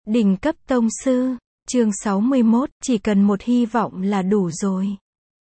Đỉnh cấp tông sư, chương 61, chỉ cần một hy vọng là đủ rồi.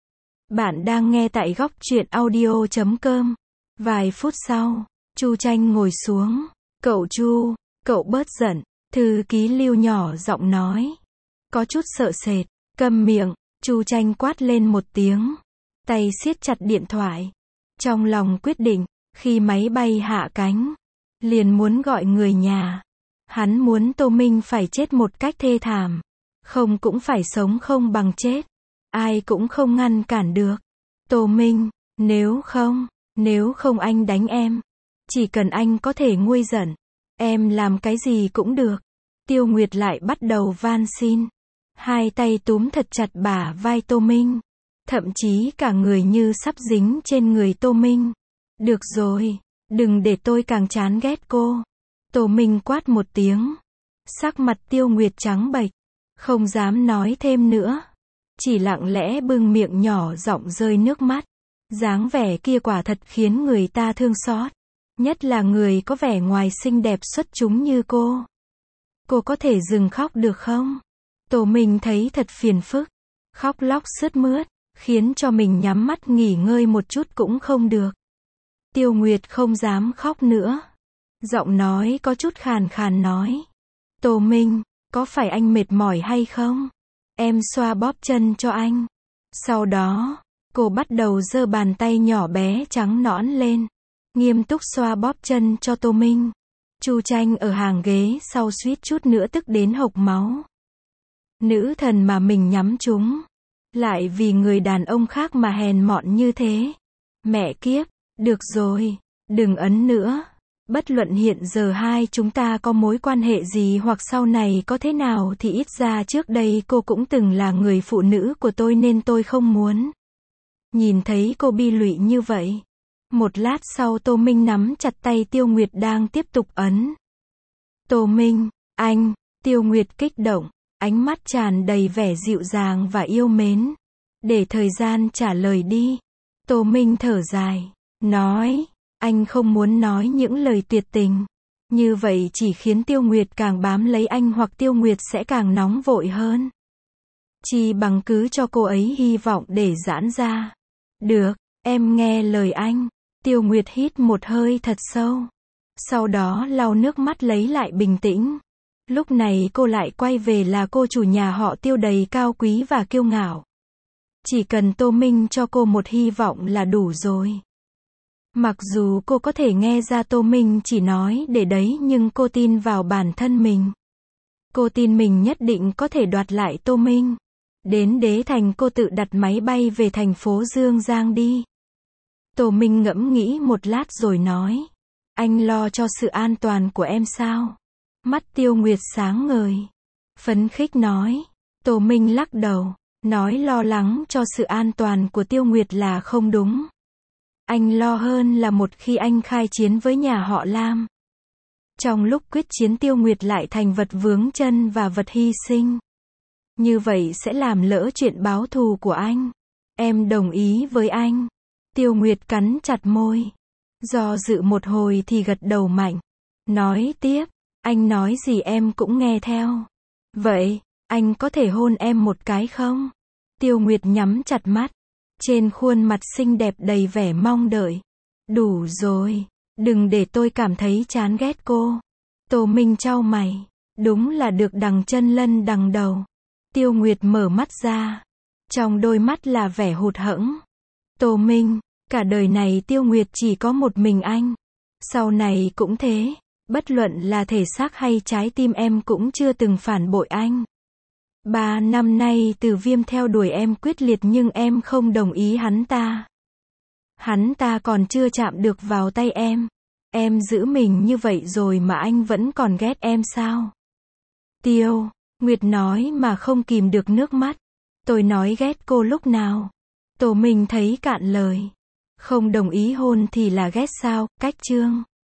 Bạn đang nghe tại góc truyện audio.com. Vài phút sau, Chu Tranh ngồi xuống. Cậu Chu, cậu bớt giận, thư ký Lưu nhỏ giọng nói. Có chút sợ sệt, câm miệng, Chu Tranh quát lên một tiếng. Tay siết chặt điện thoại. Trong lòng quyết định, khi máy bay hạ cánh, liền muốn gọi người nhà. Hắn muốn Tô Minh phải chết một cách thê thảm. Không cũng phải sống không bằng chết. Ai cũng không ngăn cản được. Tô Minh, nếu không anh đánh em. Chỉ cần anh có thể nguôi giận, em làm cái gì cũng được. Tiêu Nguyệt lại bắt đầu van xin. Hai tay túm thật chặt bả vai Tô Minh. Thậm chí cả người như sắp dính trên người Tô Minh. Được rồi, đừng để tôi càng chán ghét cô. Tô Minh quát một tiếng. Sắc mặt Tiêu Nguyệt trắng bệch, không dám nói thêm nữa. Chỉ lặng lẽ bưng miệng nhỏ giọng rơi nước mắt. Dáng vẻ kia quả thật khiến người ta thương xót. Nhất là người có vẻ ngoài xinh đẹp xuất chúng như cô. Cô có thể dừng khóc được không? Tô Minh thấy thật phiền phức. Khóc lóc sướt mướt, khiến cho mình nhắm mắt nghỉ ngơi một chút cũng không được. Tiêu Nguyệt không dám khóc nữa. Giọng nói có chút khàn khàn nói. Tô Minh, có phải anh mệt mỏi hay không? Em xoa bóp chân cho anh. Sau đó, cô bắt đầu giơ bàn tay nhỏ bé trắng nõn lên. Nghiêm túc xoa bóp chân cho Tô Minh. Chu Tranh ở hàng ghế sau suýt chút nữa tức đến hộc máu. Nữ thần mà mình nhắm trúng. Lại vì người đàn ông khác mà hèn mọn như thế. Mẹ kiếp, được rồi, đừng ấn nữa. Bất luận hiện giờ hai chúng ta có mối quan hệ gì hoặc sau này có thế nào thì ít ra trước đây cô cũng từng là người phụ nữ của tôi nên tôi không muốn. Nhìn thấy cô bi lụy như vậy. Một lát sau Tô Minh nắm chặt tay Tiêu Nguyệt đang tiếp tục ấn. Tô Minh, anh, Tiêu Nguyệt kích động, ánh mắt tràn đầy vẻ dịu dàng và yêu mến. Để thời gian trả lời đi. Tô Minh thở dài, nói. Anh không muốn nói những lời tuyệt tình. Như vậy chỉ khiến Tiêu Nguyệt càng bám lấy anh hoặc Tiêu Nguyệt sẽ càng nóng vội hơn. Chỉ bằng cứ cho cô ấy hy vọng để giãn ra. Được, em nghe lời anh. Tiêu Nguyệt hít một hơi thật sâu. Sau đó lau nước mắt lấy lại bình tĩnh. Lúc này cô lại quay về là cô chủ nhà họ Tiêu đầy cao quý và kiêu ngạo. Chỉ cần Tô Minh cho cô một hy vọng là đủ rồi. Mặc dù cô có thể nghe ra Tô Minh chỉ nói để đấy nhưng cô tin vào bản thân mình. Cô tin mình nhất định có thể đoạt lại Tô Minh. Đến Đế Thành cô tự đặt máy bay về thành phố Dương Giang đi. Tô Minh ngẫm nghĩ một lát rồi nói. Anh lo cho sự an toàn của em sao? Mắt Tiêu Nguyệt sáng ngời. Phấn khích nói. Tô Minh lắc đầu. Nói lo lắng cho sự an toàn của Tiêu Nguyệt là không đúng. Anh lo hơn là một khi anh khai chiến với nhà họ Lam. Trong lúc quyết chiến Tiêu Nguyệt lại thành vật vướng chân và vật hy sinh. Như vậy sẽ làm lỡ chuyện báo thù của anh. Em đồng ý với anh. Tiêu Nguyệt cắn chặt môi. Do dự một hồi thì gật đầu mạnh. Nói tiếp, anh nói gì em cũng nghe theo. Vậy, anh có thể hôn em một cái không? Tiêu Nguyệt nhắm chặt mắt. Trên khuôn mặt xinh đẹp đầy vẻ mong đợi. Đủ rồi, đừng để tôi cảm thấy chán ghét cô. Tô Minh chau mày. Đúng là được đằng chân lân đằng đầu. Tiêu Nguyệt mở mắt ra. Trong đôi mắt là vẻ hụt hẫng. Tô Minh, cả đời này Tiêu Nguyệt chỉ có một mình anh. Sau này cũng thế. Bất luận là thể xác hay trái tim em cũng chưa từng phản bội anh. 3 năm nay Từ Viêm theo đuổi em quyết liệt nhưng em không đồng ý hắn ta. Hắn ta còn chưa chạm được vào tay em. Em giữ mình như vậy rồi mà anh vẫn còn ghét em sao? Tiêu Nguyệt nói mà không kìm được nước mắt. Tôi nói ghét cô lúc nào? Tô Minh thấy cạn lời. Không đồng ý hôn thì là ghét sao? Cách chương